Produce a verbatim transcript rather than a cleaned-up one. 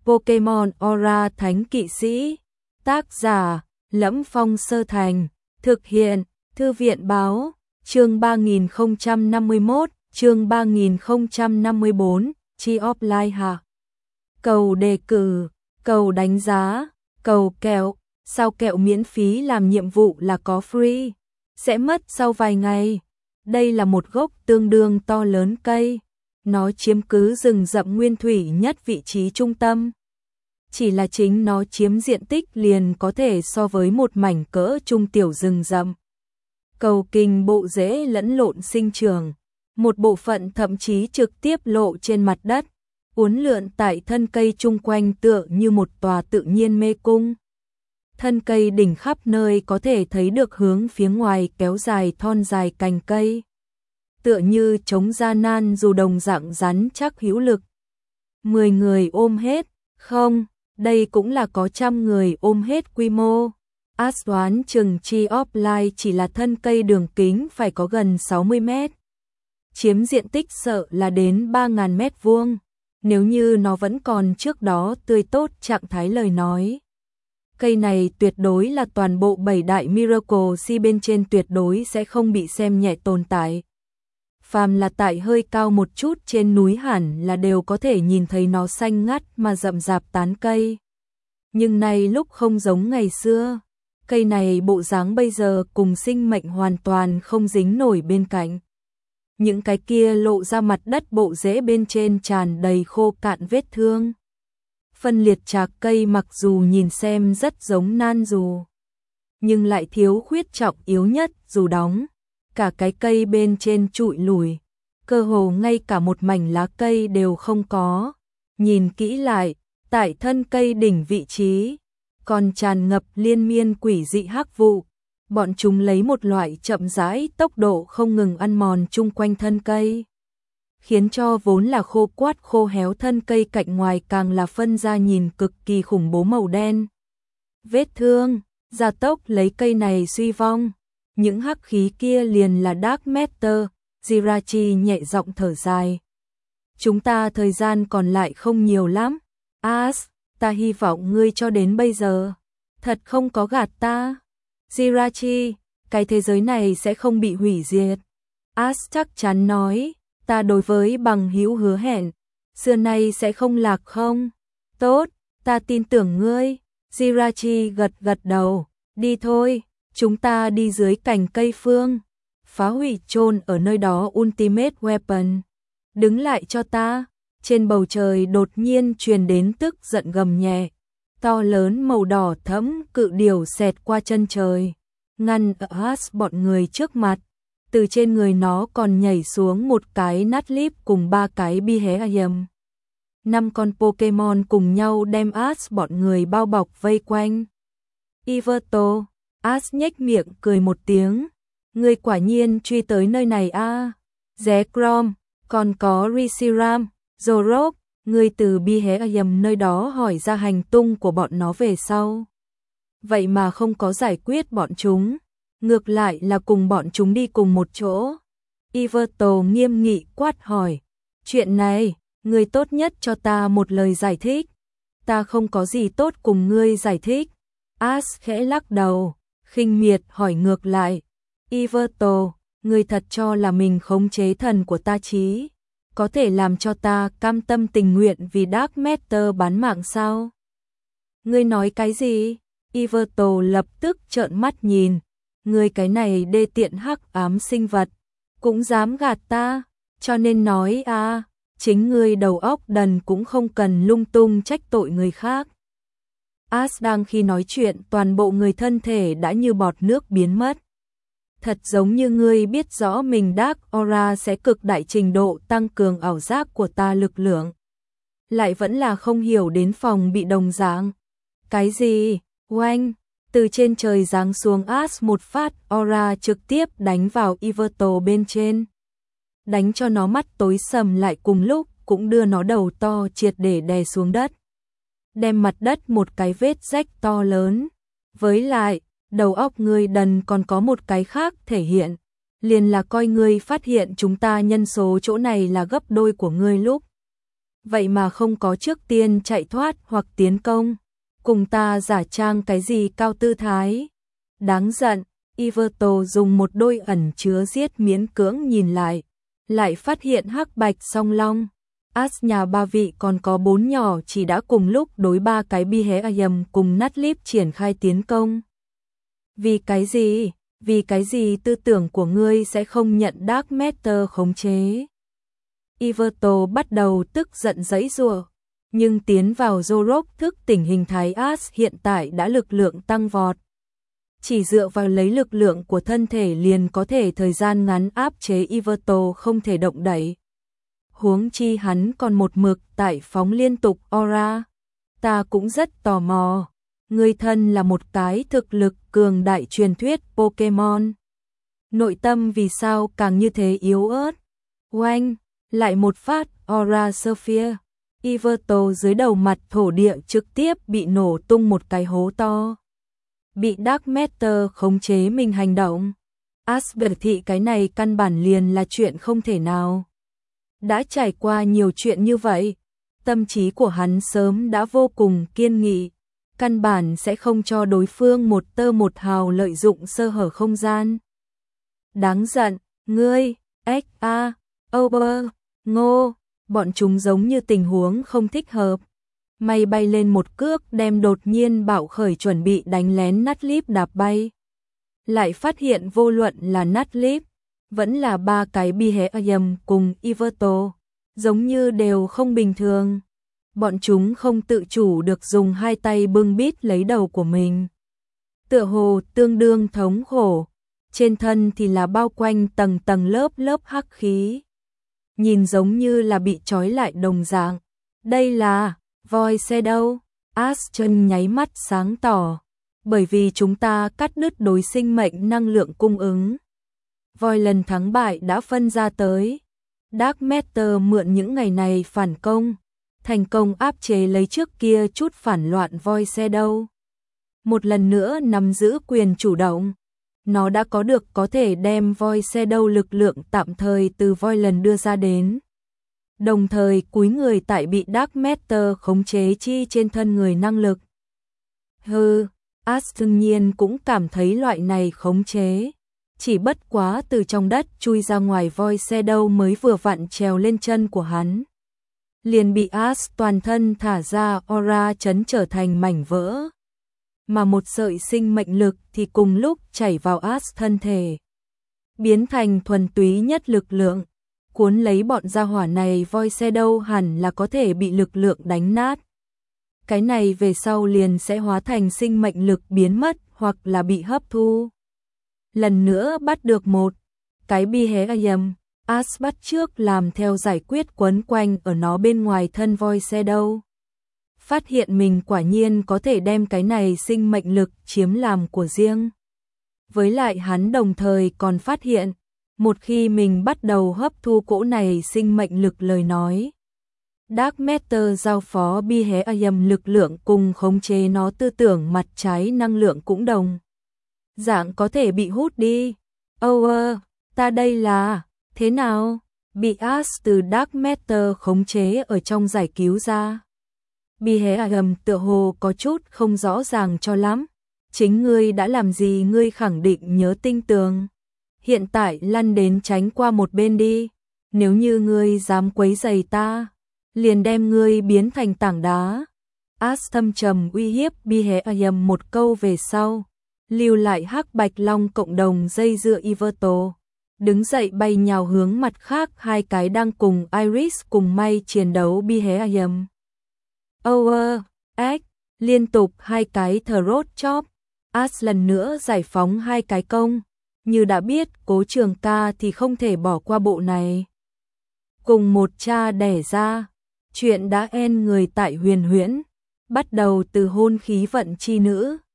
Pokemon Aura Thánh Kỵ Sĩ. Tác giả: Lẫm Phong Sơ Thành. Thực hiện: Thư viện báo. Chương ba nghìn không trăm năm mươi mốt, chương ba nghìn không trăm năm mươi bốn, Chi Offline hạ. Cầu đề cử, cầu đánh giá, cầu kẹo, sao kẹo miễn phí làm nhiệm vụ là có free, sẽ mất sau vài ngày. Đây là một gốc tương đương to lớn cây, nó chiếm cứ rừng rậm nguyên thủy nhất vị trí trung tâm. Chỉ là chính nó chiếm diện tích liền có thể so với một mảnh cỡ trung tiểu rừng rậm. Cầu kinh bộ rễ lẫn lộn sinh trưởng, một bộ phận thậm chí trực tiếp lộ trên mặt đất, uốn lượn tại thân cây chung quanh tựa như một tòa tự nhiên mê cung. Thân cây đỉnh khắp nơi có thể thấy được hướng phía ngoài kéo dài thon dài cành cây, tựa như chống gian nan dù đồng dạng rắn chắc hữu lực. Mười người ôm hết, không, đây cũng là có trăm người ôm hết quy mô. As đoán chừng Chi Offline chỉ là thân cây đường kính phải có gần sáu mươi mét. Chiếm diện tích sợ là đến ba nghìn mét vuông. Nếu như nó vẫn còn trước đó tươi tốt trạng thái lời nói. Cây này tuyệt đối là toàn bộ bảy đại Miracle Seed bên trên tuyệt đối sẽ không bị xem nhẹ tồn tại. Phàm là tại hơi cao một chút trên núi hẳn là đều có thể nhìn thấy nó xanh ngắt mà rậm rạp tán cây. Nhưng nay lúc không giống ngày xưa. Cây này bộ dáng bây giờ cùng sinh mệnh hoàn toàn không dính nổi bên cạnh. Những cái kia lộ ra mặt đất bộ rễ bên trên tràn đầy khô cạn vết thương. Phân liệt chạc cây mặc dù nhìn xem rất giống nan dù, nhưng lại thiếu khuyết trọng yếu nhất dù đóng. Cả cái cây bên trên trụi lùi, cơ hồ ngay cả một mảnh lá cây đều không có. Nhìn kỹ lại, tại thân cây đỉnh vị trí còn tràn ngập liên miên quỷ dị hắc vụ, bọn chúng lấy một loại chậm rãi tốc độ không ngừng ăn mòn chung quanh thân cây, khiến cho vốn là khô quát khô héo thân cây cạnh ngoài càng là phân ra nhìn cực kỳ khủng bố màu đen. Vết thương, gia tốc lấy cây này suy vong, những hắc khí kia liền là Dark Matter. Jirachi nhẹ giọng thở dài. Chúng ta thời gian còn lại không nhiều lắm. As, ta hy vọng ngươi cho đến bây giờ thật không có gạt ta. Jirachi, cái thế giới này sẽ không bị hủy diệt. As chắc chắn nói, ta đối với bằng hữu hứa hẹn, xưa nay sẽ không lạc không. Tốt, ta tin tưởng ngươi. Jirachi gật gật đầu, đi thôi, chúng ta đi dưới cành cây phương, phá hủy chôn ở nơi đó Ultimate Weapon. Đứng lại cho ta. Trên bầu trời đột nhiên truyền đến tức giận gầm nhẹ, to lớn màu đỏ thẫm cự điểu xẹt qua chân trời, ngăn ở As bọn người trước mặt. Từ trên người nó còn nhảy xuống một cái Nuzlocke cùng ba cái Beheeyem. Năm con Pokemon cùng nhau đem As bọn người bao bọc vây quanh. Yveltal, As nhếch miệng cười một tiếng, ngươi quả nhiên truy tới nơi này a. À. Zekrom, còn có Reshiram, Zorok, ngươi từ Beheeyem nơi đó hỏi ra hành tung của bọn nó về sau. Vậy mà không có giải quyết bọn chúng, ngược lại là cùng bọn chúng đi cùng một chỗ. Yveltal nghiêm nghị quát hỏi, chuyện này, ngươi tốt nhất cho ta một lời giải thích. Ta không có gì tốt cùng ngươi giải thích. As khẽ lắc đầu, khinh miệt hỏi ngược lại, Yveltal, ngươi thật cho là mình khống chế thần của ta chí có thể làm cho ta cam tâm tình nguyện vì Dark Matter bán mạng sao? Ngươi nói cái gì? Yveltal lập tức trợn mắt nhìn, ngươi cái này đê tiện hắc ám sinh vật, cũng dám gạt ta, cho nên nói a, à, chính ngươi đầu óc đần cũng không cần lung tung trách tội người khác. As đang khi nói chuyện toàn bộ người thân thể đã như bọt nước biến mất. Thật giống như ngươi biết rõ mình Dark Aura sẽ cực đại trình độ tăng cường ảo giác của ta lực lượng. Lại vẫn là không hiểu đến phòng bị đồng dạng. Cái gì? Oanh! Từ trên trời giáng xuống As một phát Aura trực tiếp đánh vào Yveltal bên trên. Đánh cho nó mắt tối sầm lại cùng lúc cũng đưa nó đầu to triệt để đè xuống đất. Đem mặt đất một cái vết rách to lớn. Với lại, đầu óc ngươi đần còn có một cái khác thể hiện, liền là coi ngươi phát hiện chúng ta nhân số chỗ này là gấp đôi của ngươi lúc vậy mà không có trước tiên chạy thoát hoặc tiến công, cùng ta giả trang cái gì cao tư thái. Đáng giận, Iverto dùng một đôi ẩn chứa giết miễn cưỡng nhìn lại, lại phát hiện hắc bạch song long. As nhà ba vị còn có bốn nhỏ chỉ đã cùng lúc đối ba cái Beheayam cùng Natlip triển khai tiến công. Vì cái gì? Vì cái gì tư tưởng của ngươi sẽ không nhận Dark Matter khống chế? Iverto bắt đầu tức giận giãy giụa, nhưng tiến vào Zorok thức tỉnh hình thái As hiện tại đã lực lượng tăng vọt. Chỉ dựa vào lấy lực lượng của thân thể liền có thể thời gian ngắn áp chế Iverto không thể động đậy. Huống chi hắn còn một mực tại phóng liên tục aura. Ta cũng rất tò mò, ngươi thân là một cái thực lực cường đại truyền thuyết Pokemon. Nội tâm vì sao càng như thế yếu ớt? Oanh, lại một phát Aura Sphere. Iverto dưới đầu mặt thổ địa trực tiếp bị nổ tung một cái hố to. Bị Dark Matter khống chế mình hành động. As biểu thị cái này căn bản liền là chuyện không thể nào. Đã trải qua nhiều chuyện như vậy, tâm trí của hắn sớm đã vô cùng kiên nghị, căn bản sẽ không cho đối phương một tơ một hào lợi dụng sơ hở không gian. Đáng giận, ngươi, ếch a, over, ngô, bọn chúng giống như tình huống không thích hợp. May bay lên một cước đem đột nhiên bạo khởi chuẩn bị đánh lén Natlip đạp bay. Lại phát hiện vô luận là Natlip, vẫn là ba cái Beheayam cùng Iverto, giống như đều không bình thường. Bọn chúng không tự chủ được dùng hai tay bưng bít lấy đầu của mình. Tựa hồ tương đương thống khổ, trên thân thì là bao quanh tầng tầng lớp lớp hắc khí. Nhìn giống như là bị trói lại đồng dạng. Đây là voi xe đâu? As chân nháy mắt sáng tỏ. Bởi vì chúng ta cắt đứt đối sinh mệnh năng lượng cung ứng. Voi lần thắng bại đã phân ra tới. Dark Matter mượn những ngày này phản công, thành công áp chế lấy trước kia chút phản loạn voi xe đâu. Một lần nữa nắm giữ quyền chủ động. Nó đã có được có thể đem voi xe đâu lực lượng tạm thời từ voi lần đưa ra đến. Đồng thời cúi người tại bị Dark Matter khống chế chi trên thân người năng lực. Hừ, As đương nhiên cũng cảm thấy loại này khống chế. Chỉ bất quá từ trong đất chui ra ngoài voi xe đâu mới vừa vặn trèo lên chân của hắn. Liền bị As toàn thân thả ra aura chấn trở thành mảnh vỡ. Mà một sợi sinh mệnh lực thì cùng lúc chảy vào As thân thể. Biến thành thuần túy nhất lực lượng. Cuốn lấy bọn gia hỏa này voi xe đâu hẳn là có thể bị lực lượng đánh nát. Cái này về sau liền sẽ hóa thành sinh mệnh lực biến mất hoặc là bị hấp thu. Lần nữa bắt được một cái Beheayam, As bắt trước làm theo giải quyết quấn quanh ở nó bên ngoài thân voi xe đâu. Phát hiện mình quả nhiên có thể đem cái này sinh mệnh lực chiếm làm của riêng. Với lại hắn đồng thời còn phát hiện, một khi mình bắt đầu hấp thu cỗ này sinh mệnh lực lời nói. Dark Matter giao phó Beheayam lực lượng cùng khống chế nó tư tưởng mặt trái năng lượng cũng đồng. Dạng có thể bị hút đi. Over, ta đây là, thế nào? Bị As từ Dark Matter khống chế ở trong giải cứu ra. Beheayam tựa hồ có chút không rõ ràng cho lắm. Chính ngươi đã làm gì ngươi khẳng định nhớ tinh tường. Hiện tại lăn đến tránh qua một bên đi. Nếu như ngươi dám quấy rầy ta, liền đem ngươi biến thành tảng đá. As thâm trầm uy hiếp Beheayam một câu về sau. Lưu lại hắc bạch long cộng đồng dây dưa Iverto. Đứng dậy bay nhào hướng mặt khác hai cái đang cùng Iris cùng may chiến đấu Beheayam. Over, X, liên tục hai cái throat chop. As lần nữa giải phóng hai cái công. Như đã biết Cố Trường Ca thì không thể bỏ qua bộ này. Cùng một cha đẻ ra, chuyện đã en người tại huyền huyễn, bắt đầu từ hôn khí vận chi nữ.